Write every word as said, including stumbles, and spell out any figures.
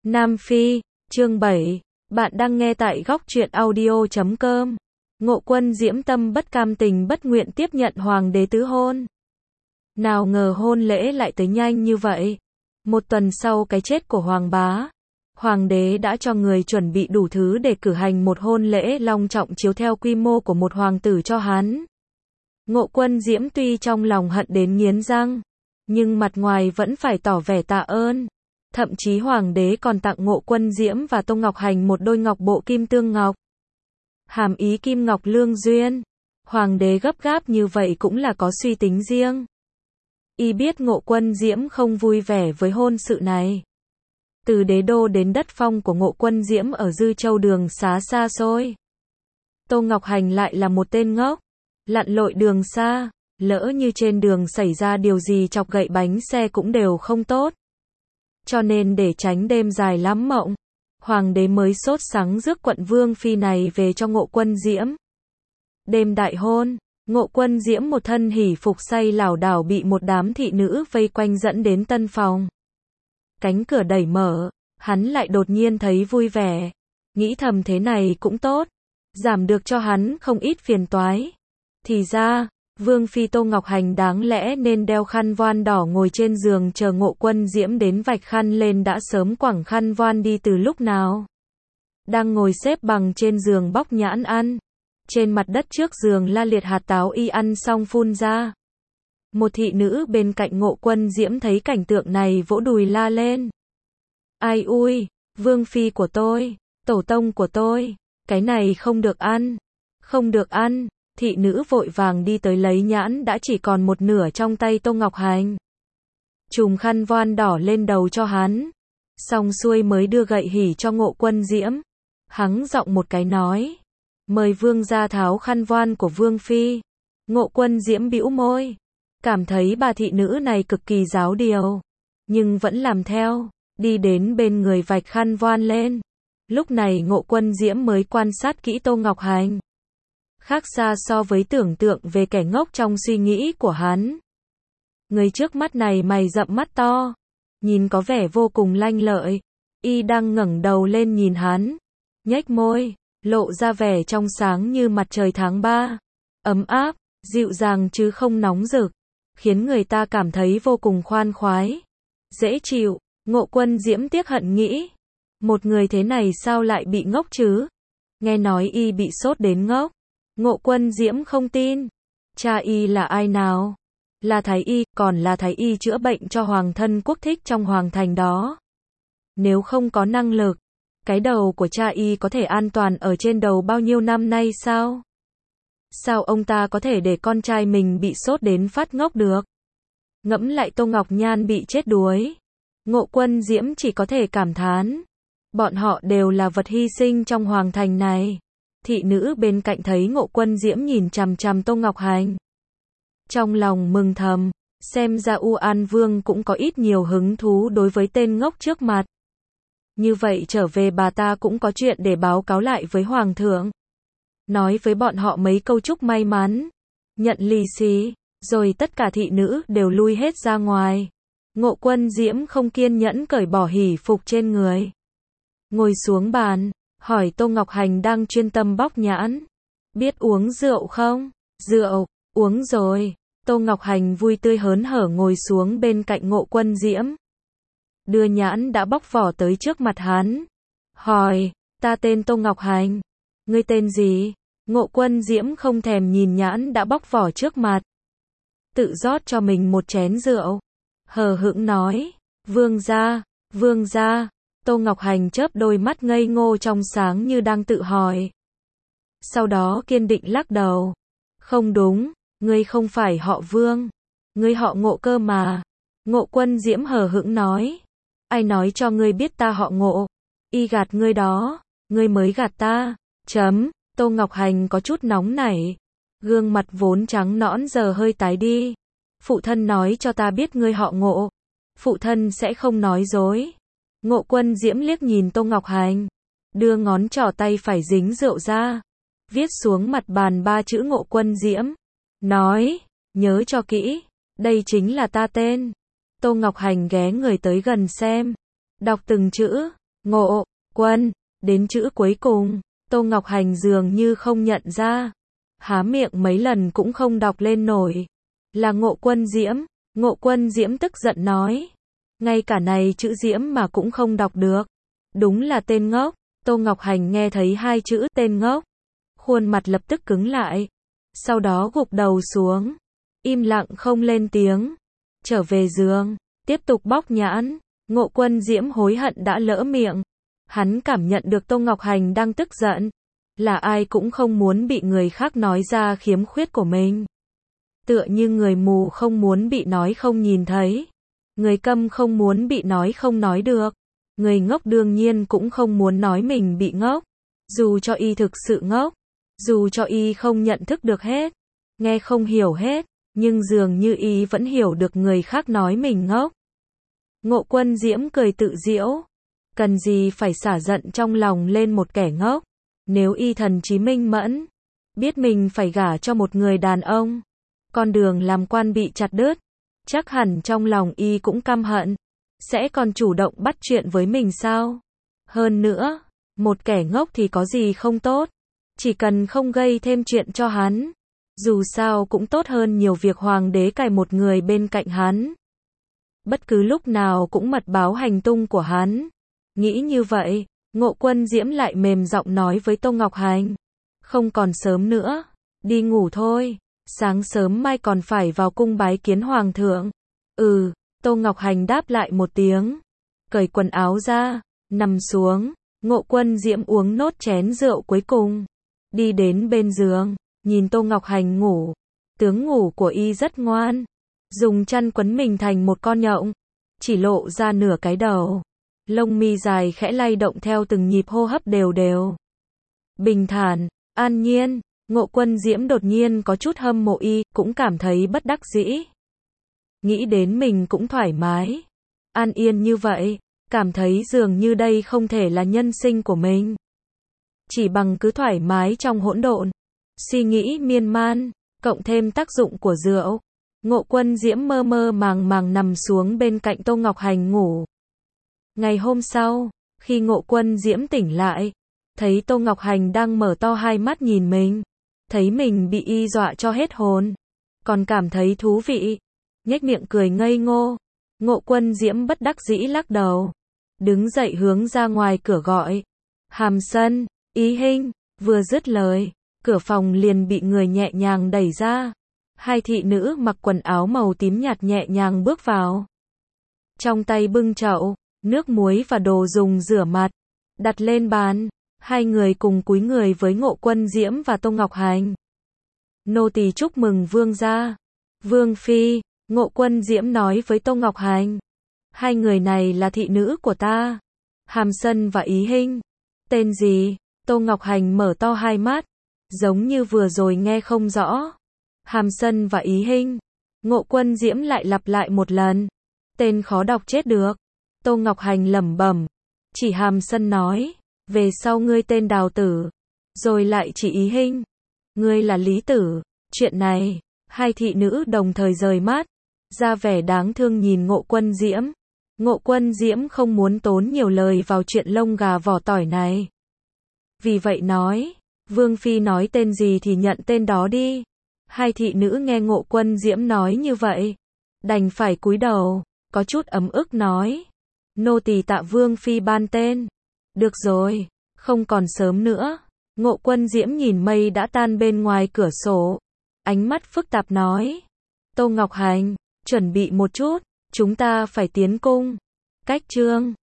Nam Phi, chương bảy. Bạn đang nghe tại góc truyện audio chấm com. Ngộ Quân diễm tâm bất cam tình bất nguyện tiếp nhận hoàng đế tứ hôn. Nào ngờ hôn lễ lại tới nhanh như vậy. Một tuần sau cái chết của hoàng bá, hoàng đế đã cho người chuẩn bị đủ thứ để cử hành một hôn lễ long trọng chiếu theo quy mô của một hoàng tử cho hắn. Ngộ Quân diễm tuy trong lòng hận đến nghiến răng, nhưng mặt ngoài vẫn phải tỏ vẻ tạ ơn. Thậm chí hoàng đế còn tặng Ngộ Quân diễm và Tô Ngọc Hành một đôi ngọc bộ kim tương ngọc. Hàm ý kim ngọc lương duyên. Hoàng đế gấp gáp như vậy cũng là có suy tính riêng. Y biết Ngộ Quân diễm không vui vẻ với hôn sự này. Từ đế đô đến đất phong của Ngộ Quân diễm ở Dư Châu đường xá xa xôi. Tô Ngọc Hành lại là một tên ngốc, lặn lội đường xa, lỡ như trên đường xảy ra điều gì chọc gậy bánh xe cũng đều không tốt. Cho nên để tránh đêm dài lắm mộng, hoàng đế mới sốt sắng rước quận vương phi này về cho Ngộ Quân diễm. Đêm đại hôn, Ngộ Quân diễm một thân hỉ phục say lảo đảo bị một đám thị nữ vây quanh dẫn đến tân phòng. Cánh cửa đẩy mở, hắn lại đột nhiên thấy vui vẻ, nghĩ thầm thế này cũng tốt, giảm được cho hắn không ít phiền toái. Thì ra, Vương phi Tô Ngọc Hành đáng lẽ nên đeo khăn voan đỏ ngồi trên giường chờ Ngộ Quân diễm đến vạch khăn lên đã sớm quẳng khăn voan đi từ lúc nào. Đang ngồi xếp bằng trên giường bóc nhãn ăn. Trên mặt đất trước giường la liệt hạt táo y ăn xong phun ra. Một thị nữ bên cạnh Ngộ Quân diễm thấy cảnh tượng này vỗ đùi la lên. Ai ui, Vương phi của tôi, tổ tông của tôi, cái này không được ăn, không được ăn. Thị nữ vội vàng đi tới lấy nhãn đã chỉ còn một nửa trong tay Tô Ngọc Hành. Trùm khăn voan đỏ lên đầu cho hắn. Xong xuôi mới đưa gậy hỉ cho Ngộ Quân diễm. Hắng giọng một cái nói. Mời vương gia tháo khăn voan của vương phi. Ngộ Quân diễm bĩu môi. Cảm thấy bà thị nữ này cực kỳ giáo điều. Nhưng vẫn làm theo. Đi đến bên người vạch khăn voan lên. Lúc này Ngộ Quân diễm mới quan sát kỹ Tô Ngọc Hành. Khác xa so với tưởng tượng về kẻ ngốc trong suy nghĩ của hắn. Người trước mắt này mày rậm mắt to, nhìn có vẻ vô cùng lanh lợi. Y đang ngẩng đầu lên nhìn hắn, nhếch môi, lộ ra vẻ trong sáng như mặt trời tháng ba, ấm áp, dịu dàng chứ không nóng rực, khiến người ta cảm thấy vô cùng khoan khoái, dễ chịu. Ngộ Quân diễm tiếc hận nghĩ, một người thế này sao lại bị ngốc chứ? Nghe nói y bị sốt đến ngốc. Ngộ Quân diễm không tin. Cha y là ai nào? Là thái y, còn là thái y chữa bệnh cho hoàng thân quốc thích trong hoàng thành đó. Nếu không có năng lực, cái đầu của cha y có thể an toàn ở trên đầu bao nhiêu năm nay sao? Sao ông ta có thể để con trai mình bị sốt đến phát ngốc được? Ngẫm lại Tô Ngọc Nhan bị chết đuối. Ngộ Quân diễm chỉ có thể cảm thán. Bọn họ đều là vật hy sinh trong hoàng thành này. Thị nữ bên cạnh thấy Ngộ Quân diễm nhìn chằm chằm Tô Ngọc Hành. Trong lòng mừng thầm, xem ra U An Vương cũng có ít nhiều hứng thú đối với tên ngốc trước mặt. Như vậy trở về bà ta cũng có chuyện để báo cáo lại với Hoàng thượng. Nói với bọn họ mấy câu chúc may mắn, nhận lì xì, rồi tất cả thị nữ đều lui hết ra ngoài. Ngộ Quân diễm không kiên nhẫn cởi bỏ hỉ phục trên người. Ngồi xuống bàn. Hỏi Tô Ngọc Hành đang chuyên tâm bóc nhãn. Biết uống rượu không? Rượu, uống rồi. Tô Ngọc Hành vui tươi hớn hở ngồi xuống bên cạnh Ngộ Quân diễm. Đưa nhãn đã bóc vỏ tới trước mặt hắn. Hỏi, ta tên Tô Ngọc Hành. Ngươi tên gì? Ngộ Quân diễm không thèm nhìn nhãn đã bóc vỏ trước mặt. Tự rót cho mình một chén rượu. Hờ hững nói, vương gia, vương gia. Tô Ngọc Hành chớp đôi mắt ngây ngô trong sáng như đang tự hỏi. Sau đó kiên định lắc đầu. Không đúng, ngươi không phải họ Vương. Ngươi họ Ngộ cơ mà. Ngộ Quân diễm hờ hững nói. Ai nói cho ngươi biết ta họ Ngộ? Y gạt ngươi đó. Ngươi mới gạt ta. Chấm. Tô Ngọc Hành có chút nóng nảy. Gương mặt vốn trắng nõn giờ hơi tái đi. Phụ thân nói cho ta biết ngươi họ Ngộ. Phụ thân sẽ không nói dối. Ngộ Quân diễm liếc nhìn Tô Ngọc Hành, đưa ngón trỏ tay phải dính rượu ra, viết xuống mặt bàn ba chữ Ngộ Quân diễm, nói, nhớ cho kỹ, đây chính là ta tên. Tô Ngọc Hành ghé người tới gần xem, đọc từng chữ, Ngộ Quân, đến chữ cuối cùng, Tô Ngọc Hành dường như không nhận ra. Há miệng mấy lần cũng không đọc lên nổi. Là Ngộ Quân Diễm. Ngộ Quân Diễm tức giận nói. Ngay cả này chữ Diễm mà cũng không đọc được. Đúng là tên ngốc. Tô Ngọc Hành nghe thấy hai chữ tên ngốc. Khuôn mặt lập tức cứng lại. Sau đó gục đầu xuống. Im lặng không lên tiếng. Trở về giường. Tiếp tục bóc nhãn. Ngộ Quân Diễm hối hận đã lỡ miệng. Hắn cảm nhận được Tô Ngọc Hành đang tức giận. Là ai cũng không muốn bị người khác nói ra khiếm khuyết của mình. Tựa như người mù không muốn bị nói không nhìn thấy. Người câm không muốn bị nói không nói được. Người ngốc đương nhiên cũng không muốn nói mình bị ngốc. Dù cho y thực sự ngốc. Dù cho y không nhận thức được hết. Nghe không hiểu hết. Nhưng dường như y vẫn hiểu được người khác nói mình ngốc. Ngộ Quân Diễm cười tự giễu. Cần gì phải xả giận trong lòng lên một kẻ ngốc. Nếu y thần trí minh mẫn. Biết mình phải gả cho một người đàn ông. Con đường làm quan bị chặt đứt. Chắc hẳn trong lòng y cũng căm hận. Sẽ còn chủ động bắt chuyện với mình sao? Hơn nữa, một kẻ ngốc thì có gì không tốt. Chỉ cần không gây thêm chuyện cho hắn. Dù sao cũng tốt hơn nhiều việc hoàng đế cài một người bên cạnh hắn. Bất cứ lúc nào cũng mật báo hành tung của hắn. Nghĩ như vậy, Ngộ Quân Diễm lại mềm giọng nói với Tô Ngọc Hành. Không còn sớm nữa. Đi ngủ thôi. Sáng sớm mai còn phải vào cung bái kiến hoàng thượng. Ừ, Tô Ngọc Hành đáp lại một tiếng. Cởi quần áo ra, nằm xuống. Ngộ Quân Diễm uống nốt chén rượu cuối cùng. Đi đến bên giường, nhìn Tô Ngọc Hành ngủ. Tướng ngủ của y rất ngoan. Dùng chăn quấn mình thành một con nhộng. Chỉ lộ ra nửa cái đầu. Lông mi dài khẽ lay động theo từng nhịp hô hấp đều đều. Bình thản, an nhiên. Ngộ Quân Diễm đột nhiên có chút hâm mộ y, cũng cảm thấy bất đắc dĩ. Nghĩ đến mình cũng thoải mái. An yên như vậy, cảm thấy dường như đây không thể là nhân sinh của mình. Chỉ bằng cứ thoải mái trong hỗn độn. Suy nghĩ miên man, cộng thêm tác dụng của rượu. Ngộ Quân Diễm mơ mơ màng màng nằm xuống bên cạnh Tô Ngọc Hành ngủ. Ngày hôm sau, khi Ngộ Quân Diễm tỉnh lại, thấy Tô Ngọc Hành đang mở to hai mắt nhìn mình. Thấy mình bị y dọa cho hết hồn. Còn cảm thấy thú vị. Nhếch miệng cười ngây ngô. Ngộ Quân Diễm bất đắc dĩ lắc đầu. Đứng dậy hướng ra ngoài cửa gọi. Hàm Sân, Ý Hinh. Vừa dứt lời, cửa phòng liền bị người nhẹ nhàng đẩy ra. Hai thị nữ mặc quần áo màu tím nhạt nhẹ nhàng bước vào. Trong tay bưng chậu, nước muối và đồ dùng rửa mặt. Đặt lên bàn. Hai người cùng cúi người với Ngộ Quân Diễm và Tô Ngọc Hành. Nô tỳ chúc mừng vương gia. Vương phi, Ngộ Quân Diễm nói với Tô Ngọc Hành. Hai người này là thị nữ của ta. Hàm Sân và Ý Hinh. Tên gì? Tô Ngọc Hành mở to hai mắt. Giống như vừa rồi nghe không rõ. Hàm Sân và Ý Hinh. Ngộ Quân Diễm lại lặp lại một lần. Tên khó đọc chết được. Tô Ngọc Hành lẩm bẩm. Chỉ Hàm Sân nói. Về sau ngươi tên Đào Tử. Rồi lại chỉ Ý Hinh. Ngươi là Lý Tử. Chuyện này, hai thị nữ đồng thời rời mắt. Ra vẻ đáng thương nhìn Ngộ Quân Diễm. Ngộ Quân Diễm không muốn tốn nhiều lời vào chuyện lông gà vỏ tỏi này. Vì vậy nói, Vương phi nói tên gì thì nhận tên đó đi. Hai thị nữ nghe Ngộ Quân Diễm nói như vậy. Đành phải cúi đầu, có chút ấm ức nói. Nô tỳ tạ Vương phi ban tên. Được rồi, không còn sớm nữa. Ngộ Quân Diễm nhìn mây đã tan bên ngoài cửa sổ. Ánh mắt phức tạp nói. Tô Ngọc Hành, chuẩn bị một chút, chúng ta phải tiến cung. Cách chương